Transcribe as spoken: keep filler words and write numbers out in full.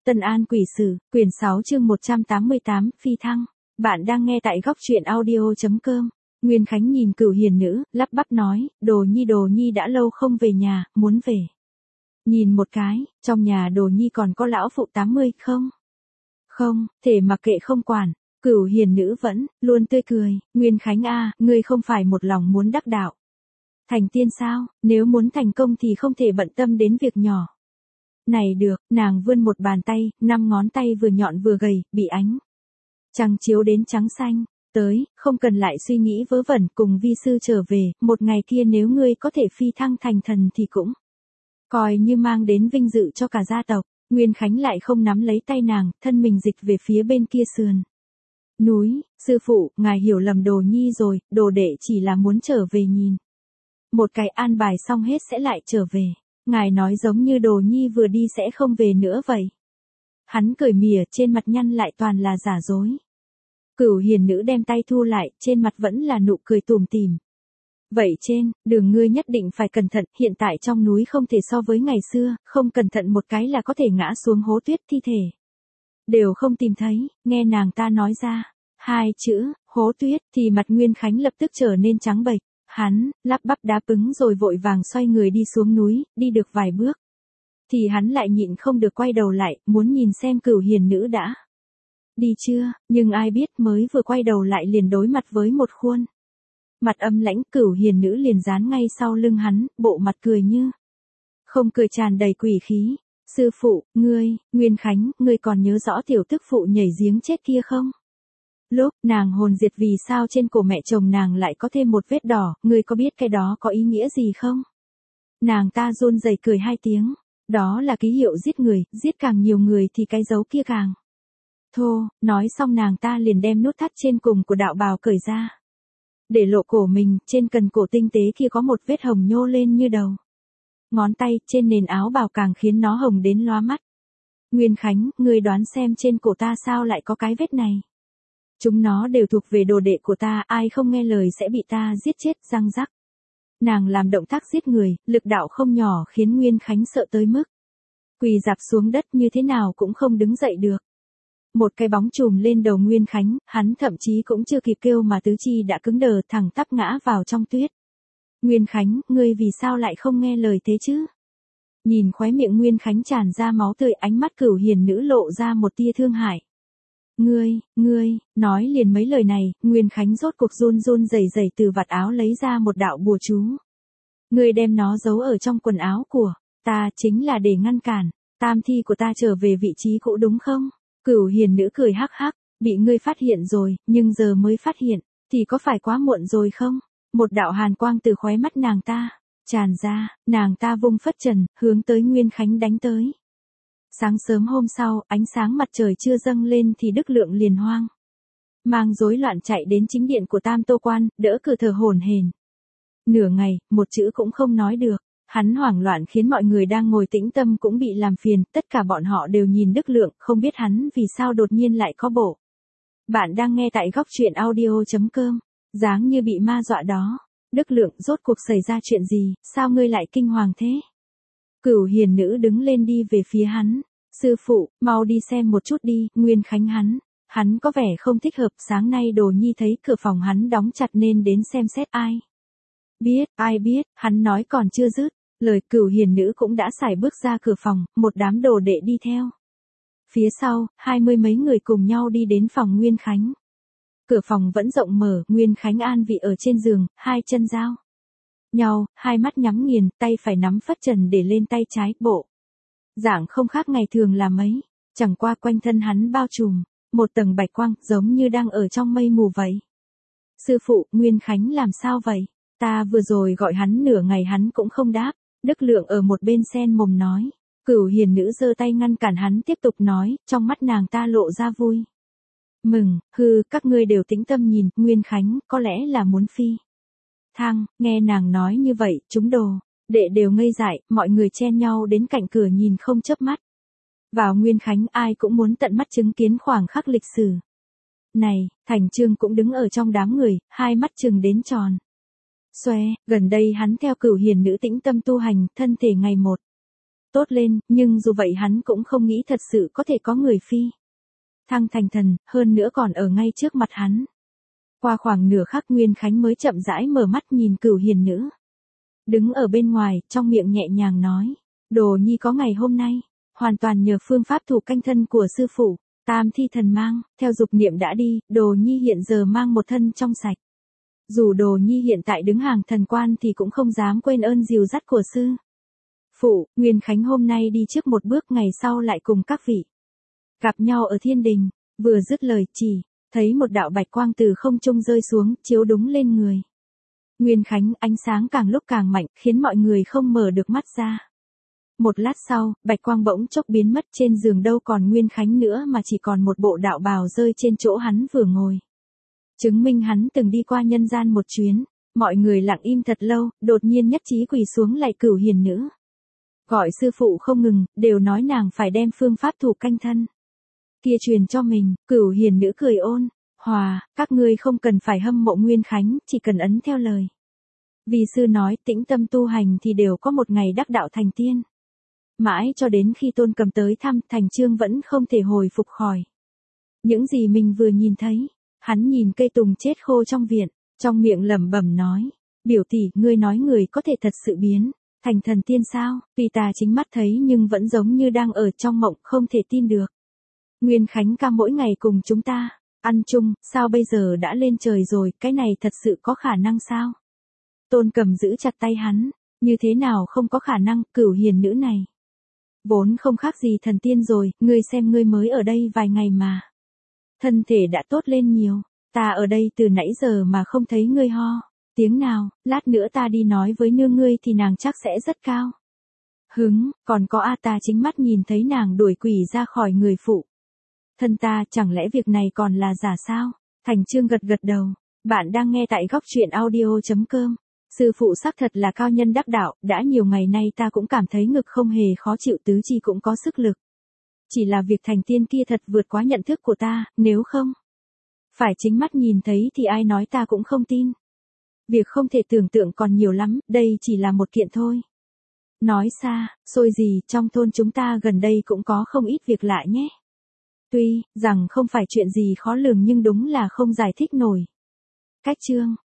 Tân An Quỷ Sử, quyển sáu chương một trăm tám mươi tám, Phi Thăng. Bạn đang nghe tại góc truyện audio.com. Nguyên Khánh nhìn Cửu Hiền Nữ, lắp bắp nói, Đồ Nhi Đồ Nhi đã lâu không về nhà, muốn về. Nhìn một cái, trong nhà Đồ Nhi còn có lão phụ tám mươi không? Không, thể mặc kệ không quản. Cửu Hiền Nữ vẫn luôn tươi cười, Nguyên Khánh a, ngươi không phải một lòng muốn đắc đạo. Thành tiên sao, nếu muốn thành công thì không thể bận tâm đến việc nhỏ. Này được, nàng vươn một bàn tay, năm ngón tay vừa nhọn vừa gầy, bị ánh trăng chiếu đến trắng xanh. Tới, không cần lại suy nghĩ vớ vẩn, cùng vi sư trở về, một ngày kia nếu ngươi có thể phi thăng thành thần thì cũng coi như mang đến vinh dự cho cả gia tộc. Nguyên Khánh lại không nắm lấy tay nàng, thân mình dịch về phía bên kia sườn núi. Sư phụ, ngài hiểu lầm Đồ Nhi rồi, đồ đệ chỉ là muốn trở về nhìn một cái an bài xong hết sẽ lại trở về. Ngài nói giống như Đồ Nhi vừa đi sẽ không về nữa vậy. Hắn cười mỉa, trên mặt nhăn lại toàn là giả dối. Cửu Hiền Nữ đem tay thu lại, trên mặt vẫn là nụ cười tủm tỉm. Vậy trên, đường ngươi nhất định phải cẩn thận, hiện tại trong núi không thể so với ngày xưa, không cẩn thận một cái là có thể ngã xuống hố tuyết, thi thể đều không tìm thấy. Nghe nàng ta nói ra hai chữ, hố tuyết, thì mặt Nguyên Khánh lập tức trở nên trắng bệch. Hắn, lắp bắp đáp ứng rồi vội vàng xoay người đi xuống núi, đi được vài bước. Thì hắn lại nhịn không được quay đầu lại, muốn nhìn xem Cửu Hiền Nữ đã đi chưa, nhưng ai biết mới vừa quay đầu lại liền đối mặt với một khuôn mặt âm lãnh. Cửu Hiền Nữ liền dán ngay sau lưng hắn, bộ mặt cười như không cười, tràn đầy quỷ khí. Sư phụ, ngươi, Nguyên Khánh, ngươi còn nhớ rõ tiểu tức phụ nhảy giếng chết kia không? Lúc nàng hồn diệt vì sao trên cổ mẹ chồng nàng lại có thêm một vết đỏ, ngươi có biết cái đó có ý nghĩa gì không? Nàng ta run rẩy cười hai tiếng, đó là ký hiệu giết người, giết càng nhiều người thì cái dấu kia càng thô. Nói xong nàng ta liền đem nút thắt trên cùng của đạo bào cởi ra, để lộ cổ mình. Trên cần cổ tinh tế kia có một vết hồng nhô lên như đầu ngón tay, trên nền áo bào càng khiến nó hồng đến lóa mắt. Nguyên Khánh, ngươi đoán xem trên cổ ta sao lại có cái vết này? Chúng nó đều thuộc về đồ đệ của ta, ai không nghe lời sẽ bị ta giết chết. Răng rắc. Nàng làm động tác giết người, lực đạo không nhỏ khiến Nguyên Khánh sợ tới mức quỳ rạp xuống đất, như thế nào cũng không đứng dậy được. Một cái bóng chùm lên đầu Nguyên Khánh, hắn thậm chí cũng chưa kịp kêu mà tứ chi đã cứng đờ, thẳng tắp ngã vào trong tuyết. Nguyên Khánh, ngươi vì sao lại không nghe lời thế chứ? Nhìn khóe miệng Nguyên Khánh tràn ra máu tươi, ánh mắt Cửu Hiền Nữ lộ ra một tia thương hại. Ngươi, ngươi, nói liền mấy lời này, Nguyên Khánh rốt cuộc run run rẩy rẩy từ vạt áo lấy ra một đạo bùa chú. Ngươi đem nó giấu ở trong quần áo của ta chính là để ngăn cản tam thi của ta trở về vị trí cũ đúng không? Cửu Hiền Nữ cười hắc hắc, bị ngươi phát hiện rồi, nhưng giờ mới phát hiện, thì có phải quá muộn rồi không? Một đạo hàn quang từ khóe mắt nàng ta tràn ra, nàng ta vung phất trần, hướng tới Nguyên Khánh đánh tới. Sáng sớm hôm sau, ánh sáng mặt trời chưa dâng lên thì Đức Lượng liền hoang mang rối loạn chạy đến chính điện của Tam Tô Quan, đỡ cử thở hổn hển. Nửa ngày, một chữ cũng không nói được. Hắn hoảng loạn khiến mọi người đang ngồi tĩnh tâm cũng bị làm phiền, tất cả bọn họ đều nhìn Đức Lượng, không biết hắn vì sao đột nhiên lại có bộ. Bạn đang nghe tại góc truyện audio.com. Dáng như bị ma dọa đó. Đức Lượng, rốt cuộc xảy ra chuyện gì, sao ngươi lại kinh hoàng thế? Cửu Hiền Nữ đứng lên đi về phía hắn. Sư phụ, mau đi xem một chút đi. Nguyên Khánh hắn, hắn có vẻ không thích hợp. Sáng nay Đồ Nhi thấy cửa phòng hắn đóng chặt nên đến xem xét. Ai biết, ai biết, hắn nói còn chưa dứt lời, Cửu Hiền Nữ cũng đã sải bước ra cửa phòng, một đám đồ đệ đi theo phía sau, hai mươi mấy người cùng nhau đi đến phòng Nguyên Khánh. Cửa phòng vẫn rộng mở, Nguyên Khánh an vị ở trên giường, hai chân giao nhau, hai mắt nhắm nghiền, tay phải nắm phất trần để lên tay trái, bộ dạng không khác ngày thường là mấy, chẳng qua quanh thân hắn bao trùm một tầng bạch quang, giống như đang ở trong mây mù vậy. Sư phụ, Nguyên Khánh làm sao vậy? Ta vừa rồi gọi hắn nửa ngày hắn cũng không đáp. Đức Lượng ở một bên sen mồm nói. Cửu Hiền Nữ giơ tay ngăn cản hắn tiếp tục nói, trong mắt nàng ta lộ ra vui mừng. Hừ, các ngươi đều tĩnh tâm nhìn, Nguyên Khánh có lẽ là muốn phi thăng. Nghe nàng nói như vậy, chúng đồ đệ đều ngây dại, mọi người chen nhau đến cạnh cửa nhìn không chớp mắt vào Nguyên Khánh, ai cũng muốn tận mắt chứng kiến khoảng khắc lịch sử này. Thành Trương cũng đứng ở trong đám người, hai mắt trừng đến tròn xoe. Gần đây hắn theo Cửu Hiền Nữ tĩnh tâm tu hành, thân thể ngày một tốt lên, nhưng dù vậy hắn cũng không nghĩ thật sự có thể có người phi thăng thành thần, hơn nữa còn ở ngay trước mặt hắn. Qua khoảng nửa khắc Nguyên Khánh mới chậm rãi mở mắt nhìn Cửu Hiền nữ. Đứng ở bên ngoài, trong miệng nhẹ nhàng nói, Đồ Nhi có ngày hôm nay, hoàn toàn nhờ phương pháp thủ canh thân của sư phụ, tam thi thần mang, theo dục niệm đã đi, Đồ Nhi hiện giờ mang một thân trong sạch. Dù Đồ Nhi hiện tại đứng hàng thần quan thì cũng không dám quên ơn dìu dắt của sư phụ. Nguyên Khánh hôm nay đi trước một bước, ngày sau lại cùng các vị gặp nhau ở thiên đình. Vừa dứt lời chỉ thấy một đạo bạch quang từ không trung rơi xuống, chiếu đúng lên người Nguyên Khánh, ánh sáng càng lúc càng mạnh, khiến mọi người không mở được mắt ra. Một lát sau, bạch quang bỗng chốc biến mất, trên giường đâu còn Nguyên Khánh nữa mà chỉ còn một bộ đạo bào rơi trên chỗ hắn vừa ngồi. Chứng minh hắn từng đi qua nhân gian một chuyến. Mọi người lặng im thật lâu, đột nhiên nhất trí quỳ xuống lạy Cửu Hiền nữ. Gọi sư phụ không ngừng, đều nói nàng phải đem phương pháp thủ canh thân kia truyền cho mình. Cửu Hiền nữ cười ôn hòa, các ngươi không cần phải hâm mộ Nguyên Khánh, chỉ cần ấn theo lời vì sư nói, tĩnh tâm tu hành thì đều có một ngày đắc đạo thành tiên. Mãi cho đến khi Tôn Cầm tới thăm, Thành Chương vẫn không thể hồi phục khỏi những gì mình vừa nhìn thấy. Hắn nhìn cây tùng chết khô trong viện, trong miệng lẩm bẩm nói, biểu tỷ, ngươi nói người có thể thật sự biến thành thần tiên sao? Vì ta chính mắt thấy nhưng vẫn giống như đang ở trong mộng, không thể tin được. Nguyên Khánh ca mỗi ngày cùng chúng ta ăn chung, sao bây giờ đã lên trời rồi, cái này thật sự có khả năng sao? Tôn Cầm giữ chặt tay hắn, như thế nào không có khả năng, Cửu Hiền nữ này vốn không khác gì thần tiên rồi, ngươi xem ngươi mới ở đây vài ngày mà thân thể đã tốt lên nhiều, ta ở đây từ nãy giờ mà không thấy ngươi ho tiếng nào, lát nữa ta đi nói với nương ngươi thì nàng chắc sẽ rất cao hứng. Còn có a, ta chính mắt nhìn thấy nàng đuổi quỷ ra khỏi người phụ thân ta, chẳng lẽ việc này còn là giả sao? Thành Chương gật gật đầu. Bạn đang nghe tại góc truyện audio chấm com. Sư phụ xác thật là cao nhân đắc đạo, đã nhiều ngày nay ta cũng cảm thấy ngực không hề khó chịu, tứ chi cũng có sức lực. Chỉ là việc thành tiên kia thật vượt quá nhận thức của ta, nếu không phải chính mắt nhìn thấy thì ai nói ta cũng không tin. Việc không thể tưởng tượng còn nhiều lắm, đây chỉ là một kiện thôi. Nói xa, xôi gì, trong thôn chúng ta gần đây cũng có không ít việc lạ nhé. Tuy rằng không phải chuyện gì khó lường nhưng đúng là không giải thích nổi. Cách chương